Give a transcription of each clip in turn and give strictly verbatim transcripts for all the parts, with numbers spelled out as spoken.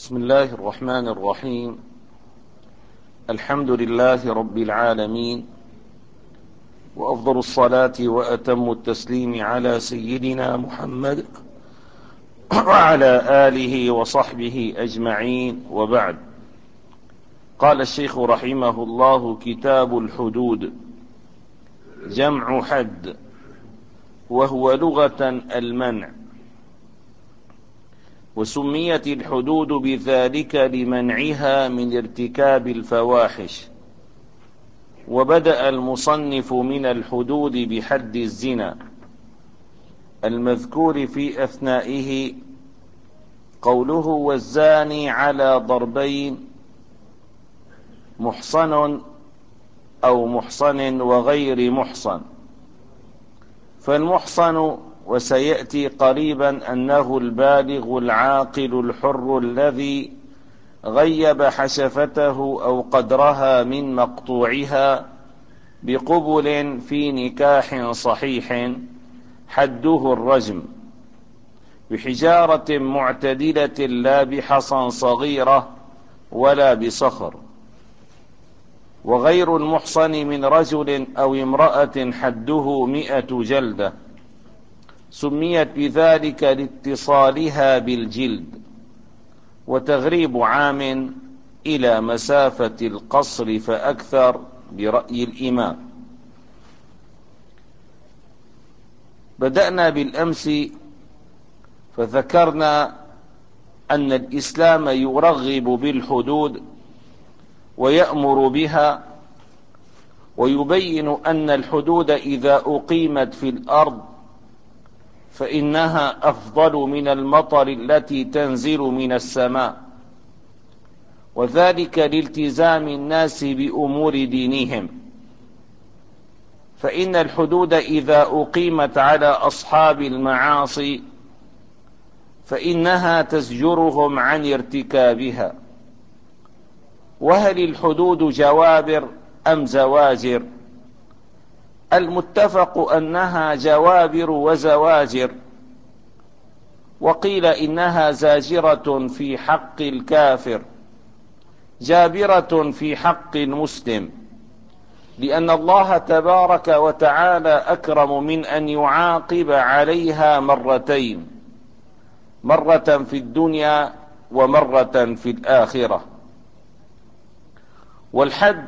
بسم الله الرحمن الرحيم. الحمد لله رب العالمين، وأفضل الصلاة وأتم التسليم على سيدنا محمد وعلى آله وصحبه أجمعين، وبعد. قال الشيخ رحمه الله: كتاب الحدود جمع حد، وهو لغة المنع، وسميت الحدود بذلك لمنعها من ارتكاب الفواحش. وبدأ المصنف من الحدود بحد الزنا المذكور في أثنائه قوله: والزاني على ضربين، محصن أو محصن وغير محصن. فالمحصن، وسيأتي قريبا، أنه البالغ العاقل الحر الذي غيب حشفته أو قدرها من مقطوعها بقبل في نكاح صحيح، حده الرجم بحجارة معتدلة لا بحصى صغيرة ولا بصخر. وغير المحصن من رجل أو امرأة حده مئة جلدة، سميت بذلك لاتصالها بالجلد، وتغريب عام إلى مسافة القصر فأكثر برأي الإمام. بدأنا بالأمس فذكرنا أن الإسلام يرغب بالحدود ويأمر بها، ويبين أن الحدود إذا أقيمت في الأرض فإنها أفضل من المطر التي تنزل من السماء، وذلك لالتزام الناس بأمور دينهم. فإن الحدود إذا أقيمت على أصحاب المعاصي فإنها تزجرهم عن ارتكابها. وهل الحدود جوابر أم زواجر؟ المتفق أنها جوابر وزواجر، وقيل إنها زاجرة في حق الكافر، جابرة في حق المسلم، لأن الله تبارك وتعالى أكرم من أن يعاقب عليها مرتين، مرة في الدنيا ومرة في الآخرة. والحد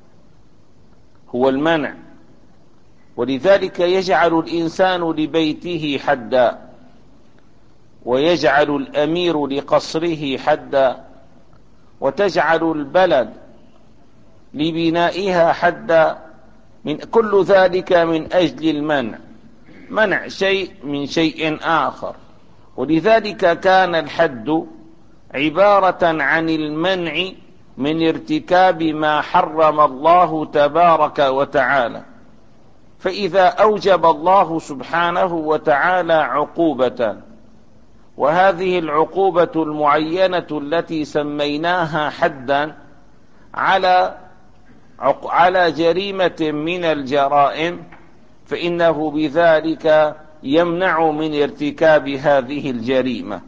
هو المنع، ولذلك يجعل الإنسان لبيته حدا، ويجعل الأمير لقصره حدا، وتجعل البلد لبنائها حدا، من كل ذلك من أجل المنع، منع شيء من شيء آخر. ولذلك كان الحد عبارة عن المنع من ارتكاب ما حرم الله تبارك وتعالى. فإذا أوجب الله سبحانه وتعالى عقوبة، وهذه العقوبة المعينة التي سميناها حدا على على جريمة من الجرائم، فإنه بذلك يمنع من ارتكاب هذه الجريمة.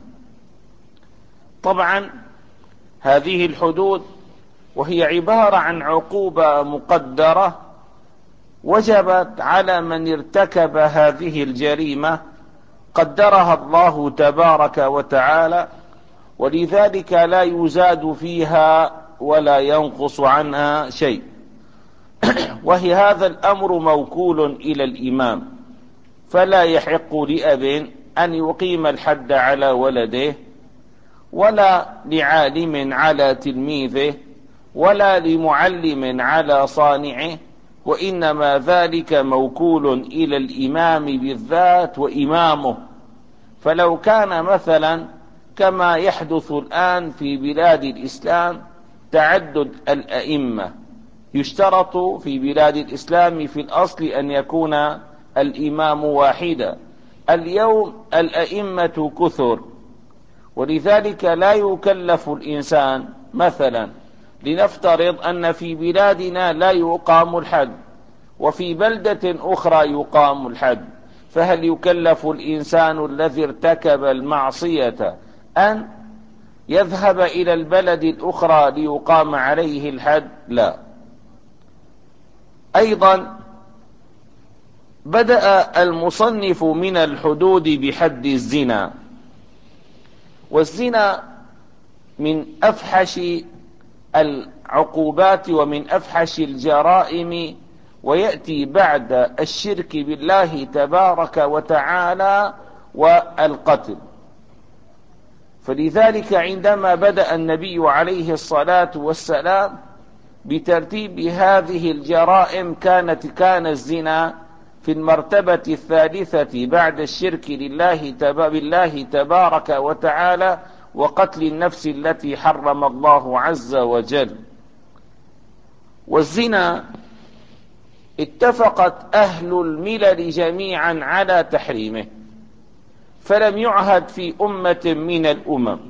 طبعا هذه الحدود وهي عبارة عن عقوبة مقدرة وجبت على من ارتكب هذه الجريمة، قدرها الله تبارك وتعالى، ولذلك لا يزاد فيها ولا ينقص عنها شيء. وهي هذا الأمر موكول إلى الإمام، فلا يحق لأب أن يقيم الحد على ولده، ولا لعالم على تلميذه، ولا لمعلم على صانعه، وإنما ذلك موكول إلى الإمام بالذات وإمامه. فلو كان مثلا كما يحدث الآن في بلاد الإسلام تعدد الأئمة، يشترط في بلاد الإسلام في الأصل أن يكون الإمام واحدا. اليوم الأئمة كثر، ولذلك لا يكلف الإنسان. مثلا لنفترض أن في بلادنا لا يقام الحد، وفي بلدة أخرى يقام الحد، فهل يكلف الإنسان الذي ارتكب المعصية أن يذهب إلى البلد الأخرى ليقام عليه الحد؟ لا. أيضا بدأ المصنف من الحدود بحد الزنا، والزنا من أفحش العقوبات ومن أفحش الجرائم، ويأتي بعد الشرك بالله تبارك وتعالى والقتل. فلذلك عندما بدأ النبي عليه الصلاة والسلام بترتيب هذه الجرائم كانت كان الزنا في المرتبة الثالثة بعد الشرك لله بالله تبارك وتعالى وقتل النفس التي حرم الله عز وجل. والزنا اتفقت أهل الملل جميعا على تحريمه، فلم يعهد في أمة من الأمم.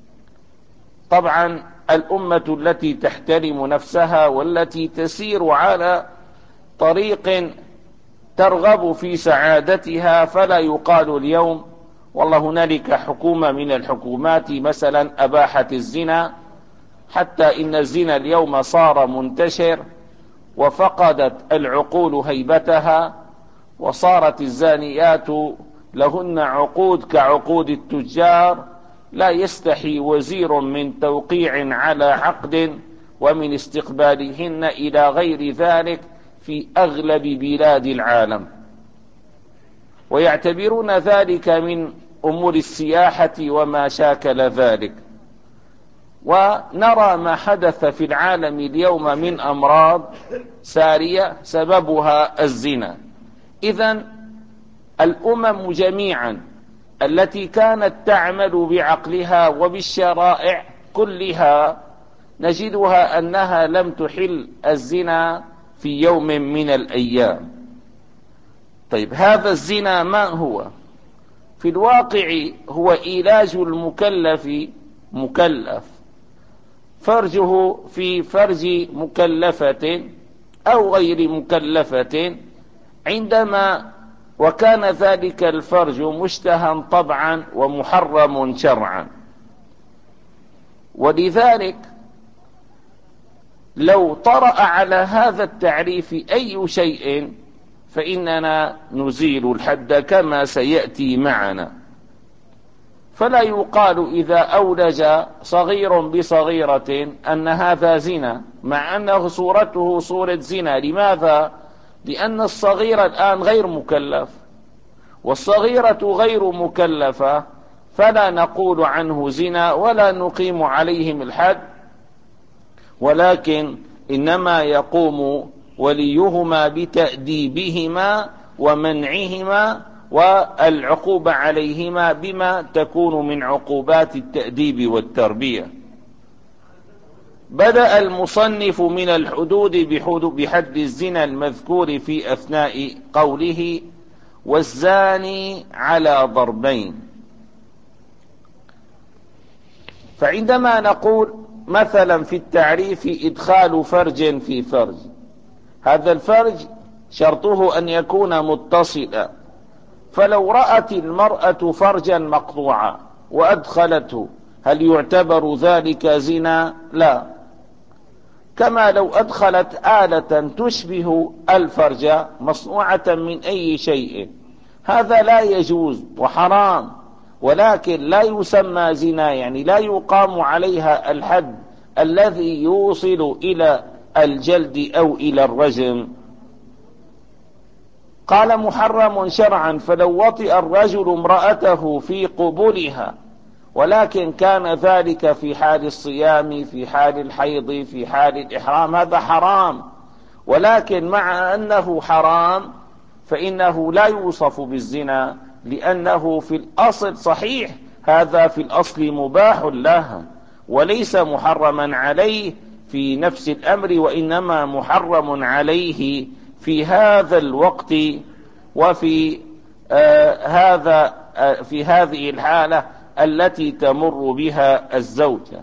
طبعا الأمة التي تحترم نفسها والتي تسير على طريق ترغب في سعادتها، فلا يقال اليوم والله هنالك حكومة من الحكومات مثلا أباحت الزنا، حتى إن الزنا اليوم صار منتشر وفقدت العقول هيبتها، وصارت الزانيات لهن عقود كعقود التجار، لا يستحي وزير من توقيع على عقد ومن استقبالهن إلى غير ذلك في أغلب بلاد العالم، ويعتبرون ذلك من أمور السياحة وما شاكل ذلك. ونرى ما حدث في العالم اليوم من أمراض سارية سببها الزنا. إذن الأمم جميعا التي كانت تعمل بعقلها وبالشرائع كلها نجدها أنها لم تحل الزنا في يوم من الأيام. طيب هذا الزنا ما هو؟ في الواقع هو إيلاج المكلف مكلف فرجه في فرج مكلفة أو غير مكلفة، عندما وكان ذلك الفرج مشتهى طبعا ومحرم شرعا. ولذلك لو طرأ على هذا التعريف أي شيء فإننا نزيل الحد كما سيأتي معنا. فلا يقال إذا أولج صغير بصغيرة أن هذا زنا، مع أنه صورته صورة زنا. لماذا؟ لأن الصغير الآن غير مكلف والصغيرة غير مكلفة، فلا نقول عنه زنا ولا نقيم عليهم الحد، ولكن إنما يقوم وليهما بتأديبهما ومنعهما والعقوبة عليهما بما تكون من عقوبات التأديب والتربية. بدأ المصنف من الحدود بحد الزنا المذكور في أثناء قوله والزاني على ضربين. فعندما نقول مثلا في التعريف إدخال فرج في فرج، هذا الفرج شرطه أن يكون متصلا، فلو رأت المرأة فرجا مقطوعا وأدخلته هل يعتبر ذلك زنا؟ لا. كما لو أدخلت آلة تشبه الفرج مصنوعة من أي شيء، هذا لا يجوز وحرام، ولكن لا يسمى زنا، يعني لا يقام عليها الحد الذي يوصل إلى الجلد أو إلى الرجم. قال محرم شرعا، فلو وطئ الرجل امرأته في قبولها ولكن كان ذلك في حال الصيام، في حال الحيض، في حال الإحرام، هذا حرام. ولكن مع أنه حرام فإنه لا يوصف بالزنا، لأنه في الأصل صحيح هذا في الأصل مباح له وليس محرما عليه في نفس الأمر، وإنما محرم عليه في هذا الوقت وفي آه هذا آه في هذه الحالة التي تمر بها الزوجة.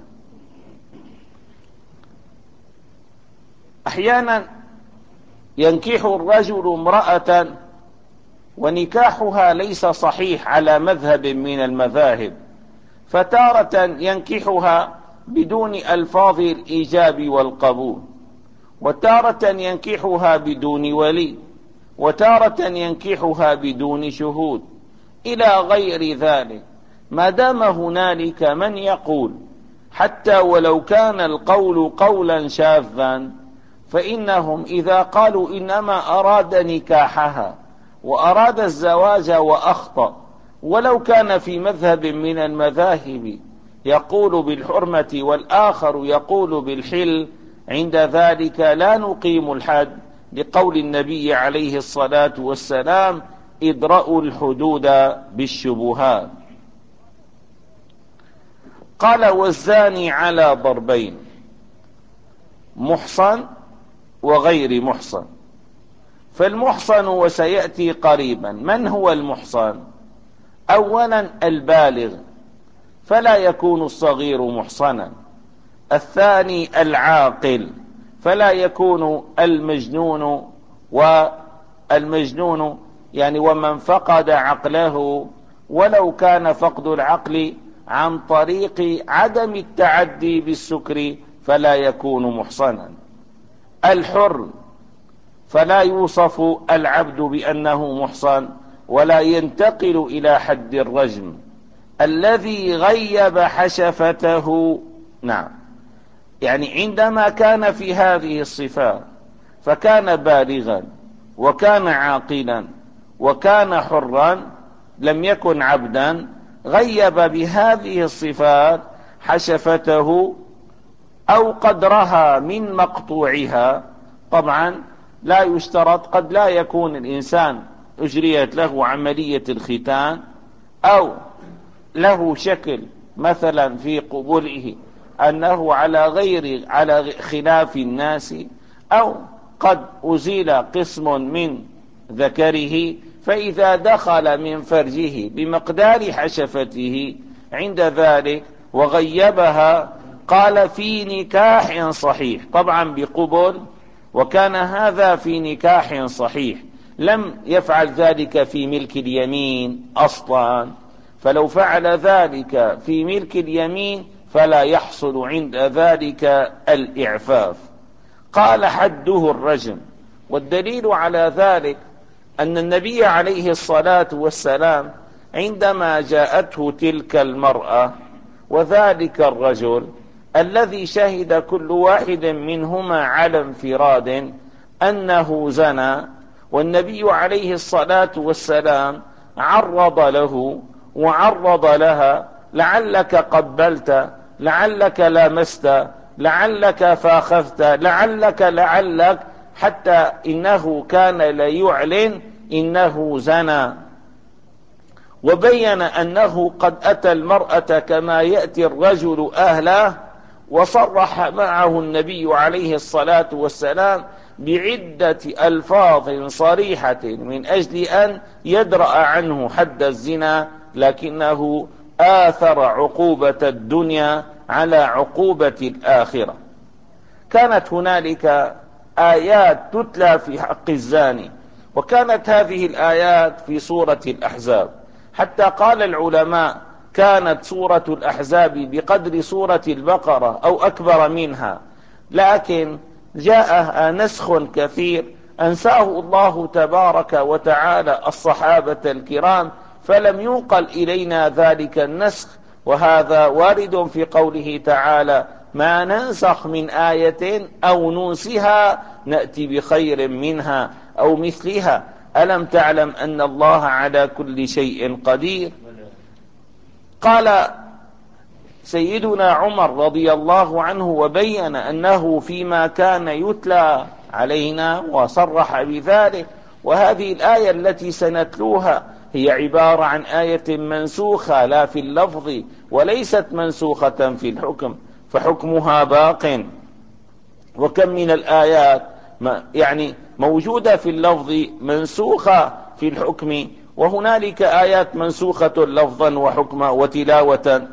أحيانا ينكح الرجل امرأة ونكاحها ليس صحيح على مذهب من المذاهب، فتارة ينكحها بدون ألفاظ الإيجاب والقبول، وتارة ينكحها بدون ولي، وتارة ينكحها بدون شهود إلى غير ذلك. ما دام هنالك من يقول حتى ولو كان القول قولا شاذا، فإنهم إذا قالوا إنما أراد نكاحها وأراد الزواج وأخطأ، ولو كان في مذهب من المذاهب يقول بالحرمة والآخر يقول بالحل، عند ذلك لا نقيم الحد، لقول النبي عليه الصلاة والسلام: ادرأوا الحدود بالشبهات. قال: والزاني على ضربين: محصن وغير محصن. فالمحصن، وسيأتي قريبا من هو المحصن؟ أولا البالغ، فلا يكون الصغير محصنا. الثاني العاقل، فلا يكون المجنون، والمجنون يعني ومن فقد عقله، ولو كان فقد العقل عن طريق عدم التعدي بالسكر، فلا يكون محصنا. الحر، فلا يوصف العبد بأنه محصن ولا ينتقل إلى حد الرجم. الذي غيب حشفته، نعم، يعني عندما كان في هذه الصفات فكان بالغا وكان عاقلا وكان حرا، لم يكن عبدا، غيب بهذه الصفات حشفته أو قدرها من مقطوعها. طبعا لا يشترط، قد لا يكون الإنسان أجريت له عملية الختان، أو له شكل مثلا في قبله أنه على غير على خلاف الناس، أو قد أزيل قسم من ذكره، فإذا دخل من فرجه بمقدار حشفته عند ذلك وغيبها، قال: في نكاح صحيح، طبعا بقبل، وكان هذا في نكاح صحيح، لم يفعل ذلك في ملك اليمين أصلا، فلو فعل ذلك في ملك اليمين فلا يحصل عند ذلك الإعفاف. قال: حده الرجم. والدليل على ذلك أن النبي عليه الصلاة والسلام عندما جاءته تلك المرأة وذلك الرجل الذي شهد كل واحد منهما على انفراد أنه زنى، والنبي عليه الصلاة والسلام عرض له وعرض لها: لعلك قبلت، لعلك لامست، لعلك فاخذت، لعلك لعلك، حتى إنه كان ليعلن إنه زنى، وبين أنه قد أتى المرأة كما يأتي الرجل أهله، وصرح معه النبي عليه الصلاة والسلام بعدة ألفاظ صريحة من أجل أن يدرأ عنه حد الزنا، لكنه آثر عقوبة الدنيا على عقوبة الآخرة. كانت هنالك آيات تتلى في حق الزاني، وكانت هذه الآيات في سورة الأحزاب، حتى قال العلماء كانت سورة الأحزاب بقدر سورة البقرة أو أكبر منها، لكن جاء نسخ كثير أنساه الله تبارك وتعالى الصحابة الكرام، فلم ينقل إلينا ذلك النسخ. وهذا وارد في قوله تعالى: ما ننسخ من آية أو ننسها نأتي بخير منها أو مثلها، ألم تعلم أن الله على كل شيء قدير. قال سيدنا عمر رضي الله عنه وبين أنه فيما كان يتلى علينا وصرح بذلك، وهذه الآية التي سنتلوها هي عبارة عن آية منسوخة لا في اللفظ، وليست منسوخة في الحكم، فحكمها باق. وكم من الآيات يعني موجودة في اللفظ منسوخة في الحكم، وهنالك آيات منسوخة لفظا وحكما وتلاوة.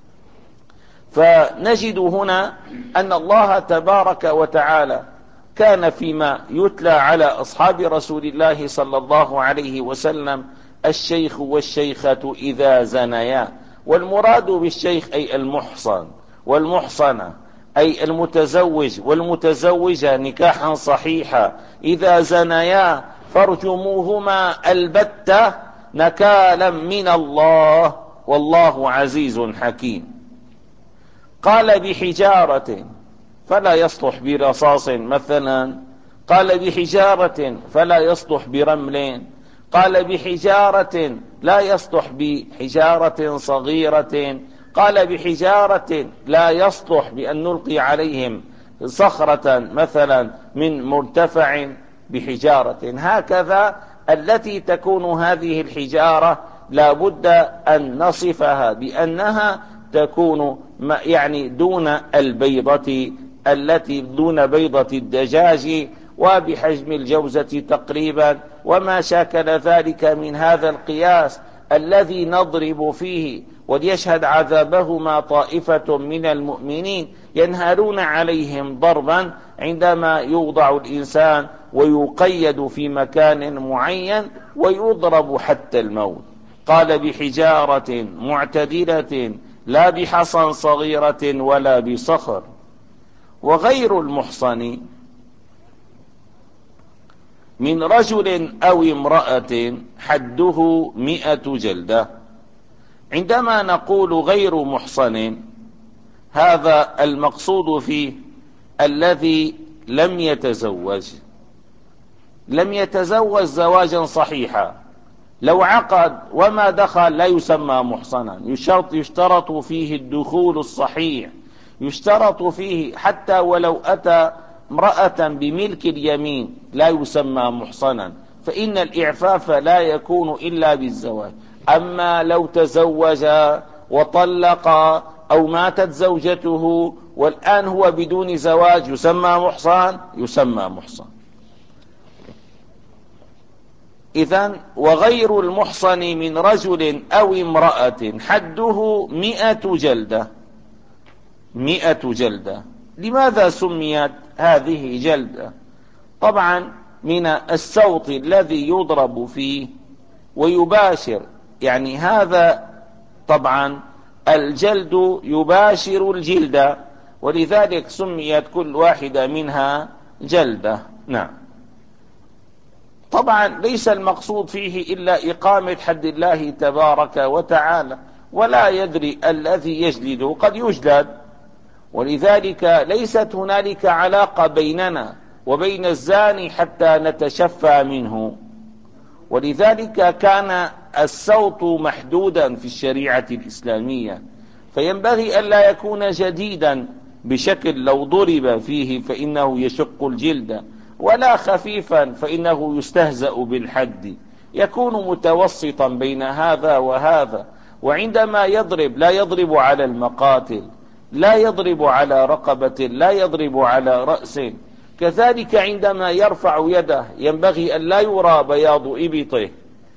فنجد هنا أن الله تبارك وتعالى كان فيما يتلى على أصحاب رسول الله صلى الله عليه وسلم: الشيخ والشيخة إذا زنيا، والمراد بالشيخ أي المحصن والمحصنة، أي المتزوج والمتزوجة نكاحا صحيحا، إذا زنيا فارجموهما البتة نكالا من الله والله عزيز حكيم. قال بحجارة فلا يصلح برصاص مثلا، قال بحجارة فلا يصلح برمل، قال بحجارة لا يصلح بحجارة صغيرة، قال بحجارة لا يصلح بأن نلقي عليهم صخرة مثلا من مرتفع، بحجارة. هكذا التي تكون هذه الحجارة لا بد أن نصفها بأنها تكون يعني دون البيضة، التي دون بيضة الدجاج، وبحجم الجوزة تقريبا، وما شاكل ذلك من هذا القياس الذي نضرب فيه وليشهد عذابهما طائفة من المؤمنين، ينهالون عليهم ضربا عندما يوضع الإنسان ويقيد في مكان معين ويضرب حتى الموت. قال بحجارة معتدلة لا بحصى صغيرة ولا بصخر. وغير المحصن من رجل أو امرأة حده مئة جلدة. عندما نقول غير محصن، هذا المقصود فيه الذي لم يتزوج، لم يتزوج زواجا صحيحا. لو عقد وما دخل لا يسمى محصنا، يشترط, يشترط فيه الدخول الصحيح، يشترط فيه حتى ولو أتى امرأة بملك اليمين لا يسمى محصنا، فإن الإعفاف لا يكون إلا بالزواج. أما لو تزوج وطلق أو ماتت زوجته والآن هو بدون زواج يسمى محصن؟ يسمى محصن. إذن وغير المحصن من رجل أو امرأة حده مئة جلدة. مئة جلدة. لماذا سميت هذه جلدة؟ طبعا من الصوت الذي يضرب فيه ويباشر، يعني هذا طبعا الجلد يباشر الجلد، ولذلك سميت كل واحدة منها جلدة. نعم. طبعا ليس المقصود فيه إلا إقامة حد الله تبارك وتعالى، ولا يدري الذي يجلد قد يجلد، ولذلك ليست هنالك علاقة بيننا وبين الزاني حتى نتشفى منه. ولذلك كان الصوت محدودا في الشريعة الإسلامية، فينبغي ألا يكون جديدا بشكل لو ضرب فيه فإنه يشق الجلد، ولا خفيفا فإنه يستهزأ بالحد، يكون متوسطا بين هذا وهذا. وعندما يضرب لا يضرب على المقاتل، لا يضرب على رقبة، لا يضرب على رأس. كذلك عندما يرفع يده ينبغي أن لا يرى بياض إبطه،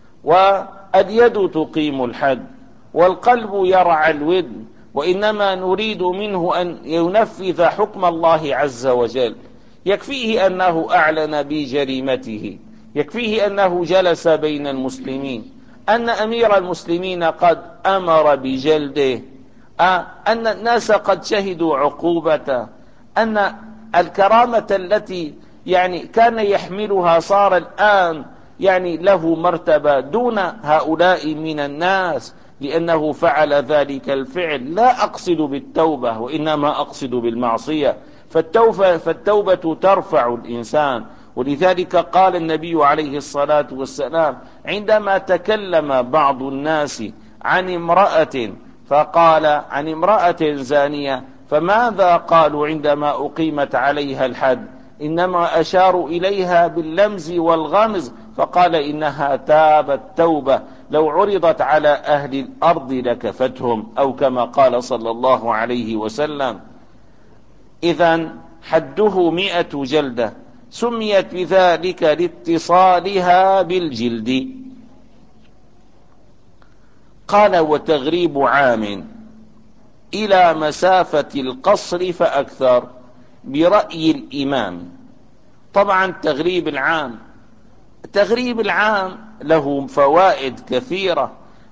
واليد تقيم الحد، والقلب يرعى الودن، وإنما نريد منه أن ينفذ حكم الله عز وجل. يكفيه أنه أعلن بجريمته، يكفيه أنه جلس بين المسلمين، أن أمير المسلمين قد أمر بجلده، أن الناس قد شهدوا عقوبته، أن الكرامة التي يعني كان يحملها صار الآن يعني له مرتبة دون هؤلاء من الناس، لأنه فعل ذلك الفعل. لا أقصد بالتوبة وإنما أقصد بالمعصية، فالتوبة, فالتوبة ترفع الإنسان. ولذلك قال النبي عليه الصلاة والسلام عندما تكلم بعض الناس عن امرأة، فقال عن امرأة زانية، فماذا قالوا عندما أقيمت عليها الحد؟ إنما أشاروا إليها باللمز والغمز، فقال إنها تابت توبة لو عرضت على أهل الأرض لكفتهم، أو كما قال صلى الله عليه وسلم. إذن حده مئة جلدة، سميت بذلك لاتصالها بالجلد. قال وتغريب عام إلى مسافة القصر فأكثر برأي الإمام. طبعا تغريب العام، تغريب العام له فوائد كثيرة.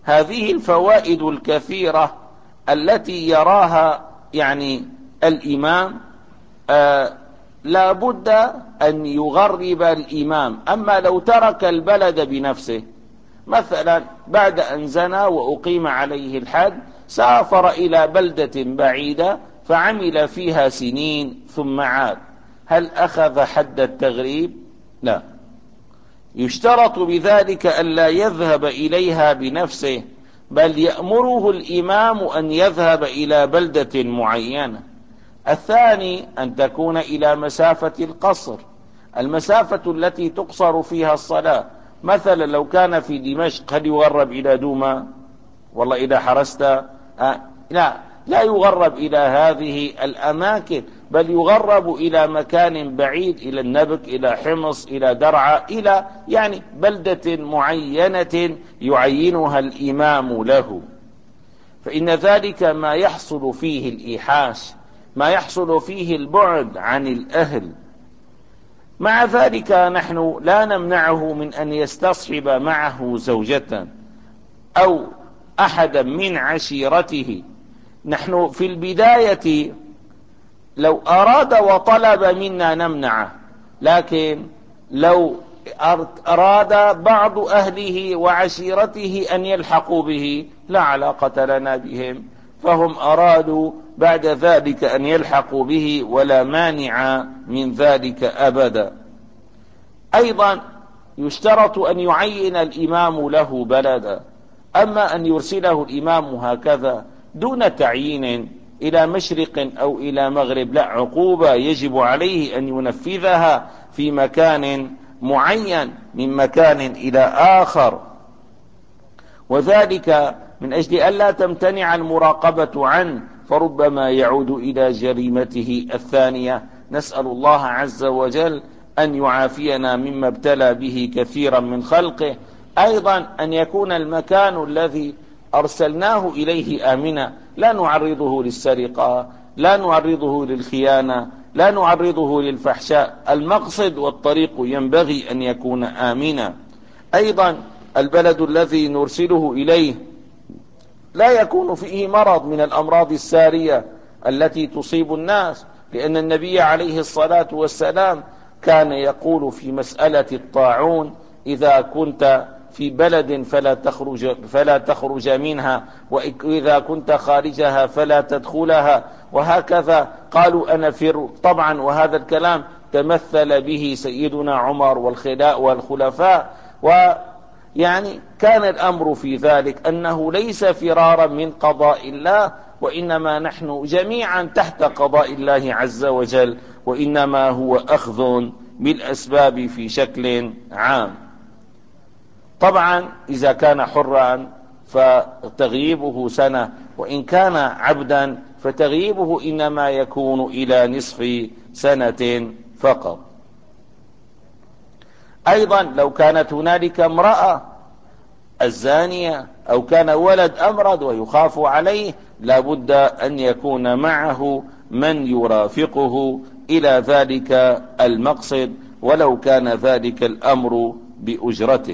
هذه الفوائد الكثيرة التي يراها يعني الإمام آه لا بد أن يغرب الإمام. أما لو ترك البلد بنفسه، مثلا بعد أن زنى وأقيم عليه الحد سافر إلى بلدة بعيدة فعمل فيها سنين ثم عاد، هل أخذ حد التغريب؟ لا، يشترط بذلك ألا يذهب إليها بنفسه، بل يأمره الإمام أن يذهب إلى بلدة معينة. الثاني أن تكون إلى مسافة القصر، المسافة التي تقصر فيها الصلاة. مثلا لو كان في دمشق هل يغرب إلى دوما؟ والله إذا حرست آه لا لا يغرب إلى هذه الأماكن، بل يغرب إلى مكان بعيد، إلى النبك، إلى حمص، إلى درعا، إلى يعني بلدة معينة يعينها الإمام له. فإن ذلك ما يحصل فيه الإيحاش، ما يحصل فيه البعد عن الأهل. مع ذلك نحن لا نمنعه من أن يستصحب معه زوجة أو أحدا من عشيرته. نحن في البداية لو أراد وطلب منا نمنعه، لكن لو أراد بعض أهله وعشيرته أن يلحقوا به لا علاقة لنا بهم، فهم أرادوا بعد ذلك أن يلحقوا به ولا مانع من ذلك أبدا. أيضا يشترط أن يعين الإمام له بلدا. أما أن يرسله الإمام هكذا دون تعيين إلى مشرق أو إلى مغرب، لا، عقوبة يجب عليه أن ينفذها في مكان معين من مكان إلى آخر، وذلك من أجل ألا تمتنع المراقبة عنه، فربما يعود إلى جريمته الثانية. نسأل الله عز وجل أن يعافينا مما ابتلى به كثيرا من خلقه. أيضا أن يكون المكان الذي أرسلناه إليه آمنا، لا نعرضه للسرقة، لا نعرضه للخيانة، لا نعرضه للفحشاء. المقصد والطريق ينبغي أن يكون آمنا. أيضا البلد الذي نرسله إليه لا يكون فيه مرض من الأمراض السارية التي تصيب الناس، لأن النبي عليه الصلاة والسلام كان يقول في مسألة الطاعون: إذا كنت في بلد فلا تخرج, فلا تخرج منها، وإذا كنت خارجها فلا تدخلها، وهكذا. قالوا أنا فر طبعا، وهذا الكلام تمثل به سيدنا عمر والخلفاء، ويعني كان الأمر في ذلك أنه ليس فرارا من قضاء الله، وإنما نحن جميعا تحت قضاء الله عز وجل، وإنما هو أخذ بالأسباب في شكل عام. طبعا إذا كان حرا فتغييبه سنة، وإن كان عبدا فتغييبه إنما يكون إلى نصف سنة فقط. أيضا لو كانت هنالك امرأة الزانية أو كان ولد أمرض ويخاف عليه، لابد أن يكون معه من يرافقه إلى ذلك المقصد، ولو كان ذلك الأمر بأجرة.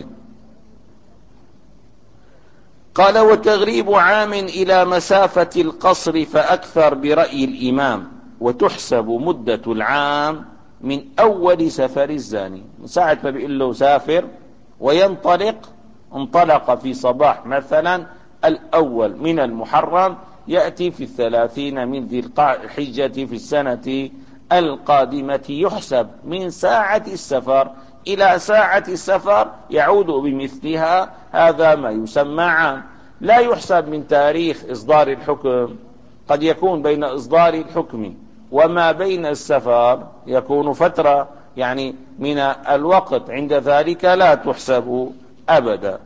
قال: وتغريب عام إلى مسافة القصر فأكثر برأي الإمام، وتحسب مدة العام من أول سفر الزاني. من ساعة ما بيقول له سافر وينطلق، انطلق في صباح مثلا الأول من المحرم، يأتي في الثلاثين من ذي الحجة في السنة القادمة، يحسب من ساعة السفر إلى ساعة السفر يعود بمثلها. هذا ما يسمى عام. لا يحسب من تاريخ إصدار الحكم، قد يكون بين إصدار الحكم وما بين السفر يكون فترة، يعني من الوقت، عند ذلك لا تحسب أبدا.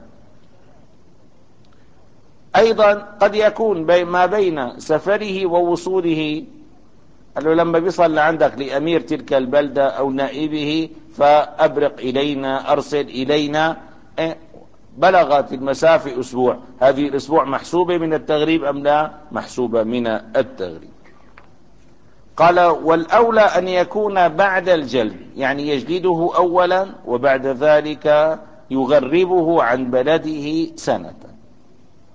أيضا قد يكون ما بين سفره ووصوله، لما بيصل لعندك لأمير تلك البلدة أو نائبه فأبرق إلينا، أرسل إلينا، بلغت المسافة أسبوع، هذه الأسبوع محسوبة من التغريب أم لا؟ محسوبة من التغريب. قال: والأولى أن يكون بعد الجلد، يعني يجلده أولا وبعد ذلك يغربه عن بلده سنة.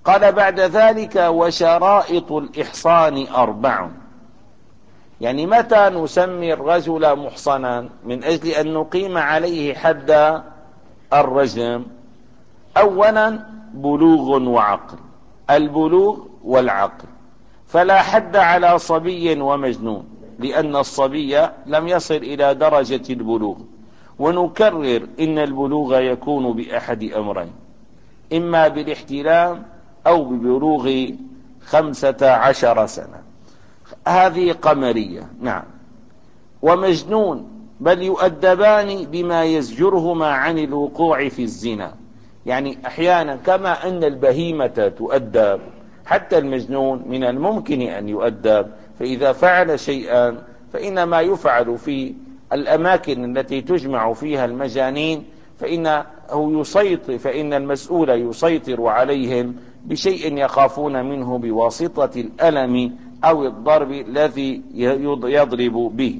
قال بعد ذلك: وشرائط الإحصان أربع. يعني متى نسمي الرجل محصنا من أجل أن نقيم عليه حد الرجم؟ أولا بلوغ وعقل، البلوغ والعقل، فلا حد على صبي ومجنون، لأن الصبي لم يصل إلى درجة البلوغ. ونكرر إن البلوغ يكون بأحد أمرين: إما بالاحتلام أو ببلوغ خمسة عشر سنة، هذه قمرية. نعم. ومجنون، بل يؤدبان بما يزجرهما عن الوقوع في الزنا. يعني أحيانا كما أن البهيمة تؤدب، حتى المجنون من الممكن أن يؤدب، فإذا فعل شيئا فإنما يفعل في الأماكن التي تجمع فيها المجانين، فإنه يسيطر فإن المسؤول يسيطر عليهم بشيء يخافون منه بواسطة الألم أو الضرب الذي يضرب به.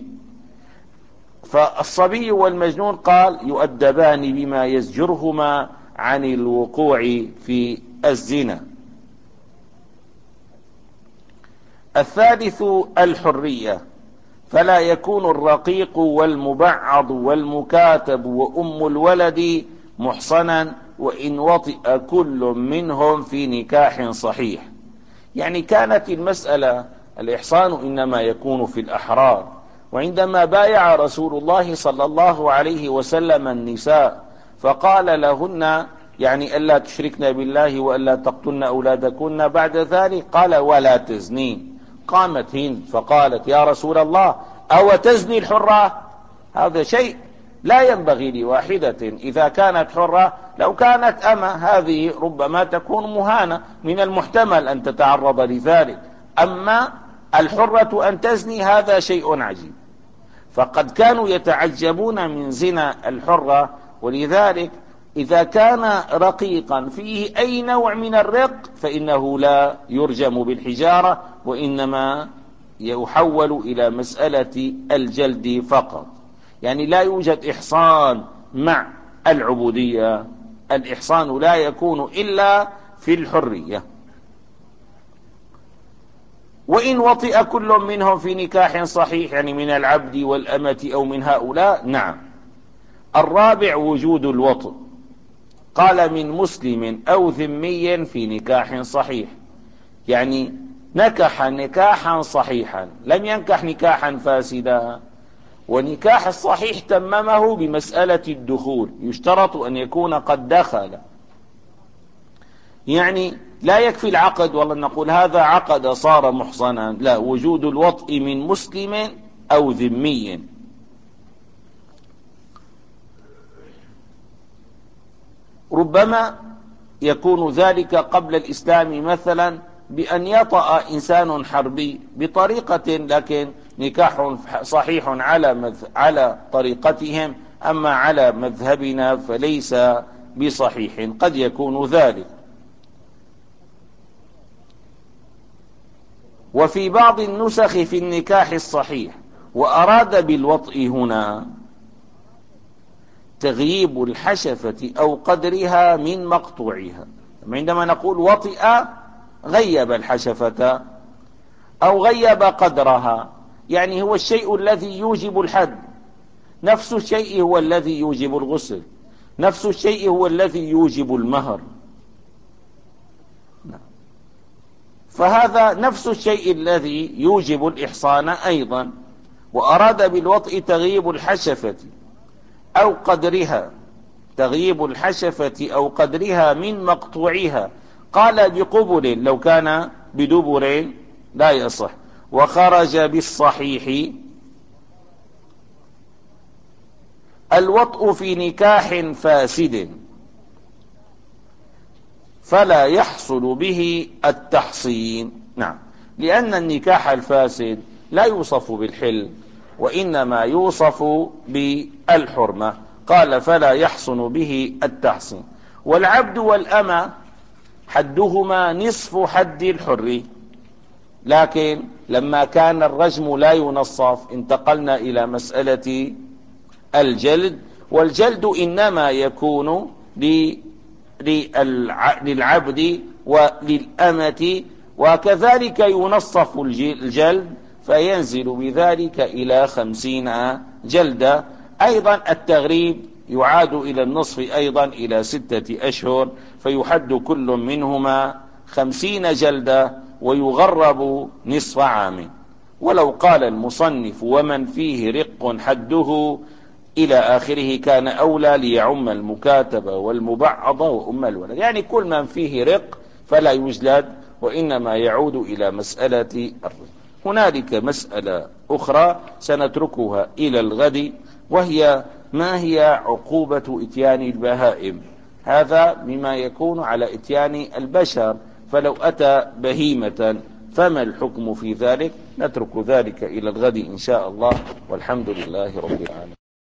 فالصبي والمجنون قال يؤدبان بما يزجرهما عن الوقوع في الزنا. الثالث الحرية، فلا يكون الرقيق والمبعض والمكاتب وأم الولد محصنا وإن وطئ كل منهم في نكاح صحيح. يعني كانت المسألة الإحصان إنما يكون في الأحرار، وعندما بايع رسول الله صلى الله عليه وسلم النساء فقال لهن يعني ألا تشركن بالله وألا تقتلن أولادكن، بعد ذلك قال ولا تزنين. قامت هند فقالت يا رسول الله أو تزني الحرة؟ هذا شيء لا ينبغي لواحدة إذا كانت حرة. لو كانت أمة هذه ربما تكون مهانة، من المحتمل أن تتعرض لذلك، أما الحرة أن تزني هذا شيء عجيب. فقد كانوا يتعجبون من زنا الحرة، ولذلك إذا كان رقيقا فيه أي نوع من الرق فإنه لا يرجم بالحجارة، وإنما يحول إلى مسألة الجلد فقط. يعني لا يوجد إحصان مع العبودية، الإحصان لا يكون إلا في الحرية. وإن وطئ كل منهم في نكاح صحيح، يعني من العبد والأمة أو من هؤلاء، نعم. الرابع وجود الوطئ، قال من مسلم أو ذمي في نكاح صحيح، يعني نكح نكاحا صحيحا، لم ينكح نكاحا فاسدا. ونكاح الصحيح تممه بمسألة الدخول، يشترط أن يكون قد دخل. يعني لا يكفي العقد والله نقول هذا عقد صار محصنا، لا، وجود الوطء من مسلم أو ذمي. ربما يكون ذلك قبل الإسلام، مثلا بأن يطأ إنسان حربي بطريقة، لكن نكاح صحيح على على طريقتهم، أما على مذهبنا فليس بصحيح، قد يكون ذلك. وفي بعض النسخ في النكاح الصحيح وأراد بالوطء هنا تغييب الحشفة أو قدرها من مقطوعها. عندما نقول وطئ غيب الحشفة أو غيب قدرها، يعني هو الشيء الذي يوجب الحد، نفس الشيء هو الذي يوجب الغسل، نفس الشيء هو الذي يوجب المهر، فهذا نفس الشيء الذي يوجب الإحصان أيضا. وأراد بالوطء تغييب الحشفة أو قدرها، تغييب الحشفة أو قدرها من مقطوعها، قال بقبل، لو كان بدبر لا يصح. وخرج بالصحيح الوطء في نكاح فاسد فلا يحصل به التحصين. نعم، لأن النكاح الفاسد لا يوصف بالحل، وإنما يوصف بالحرمة. قال فلا يحصل به التحصين. والعبد والأمة حدهما نصف حد الحر، لكن لما كان الرجم لا ينصف انتقلنا إلى مسألة الجلد، والجلد إنما يكون للعبد وللأمة، وكذلك ينصف الجلد فينزل بذلك إلى خمسين جلدة. أيضا التغريب يعاد إلى النصف أيضا إلى ستة أشهر، فيحد كل منهما خمسين جلدة ويغرب نصف عام. ولو قال المصنف ومن فيه رق حده إلى آخره كان أولى ليعم المكاتبة والمبعضة وأم الولد، يعني كل من فيه رق فلا يجلد، وإنما يعود إلى مسألة الرق. هنالك مسألة أخرى سنتركها إلى الغد، وهي ما هي عقوبة إتيان البهائم. هذا مما يكون على إتيان البشر، فلو أتى بهيمة فما الحكم في ذلك؟ نترك ذلك إلى الغد إن شاء الله، والحمد لله رب العالمين.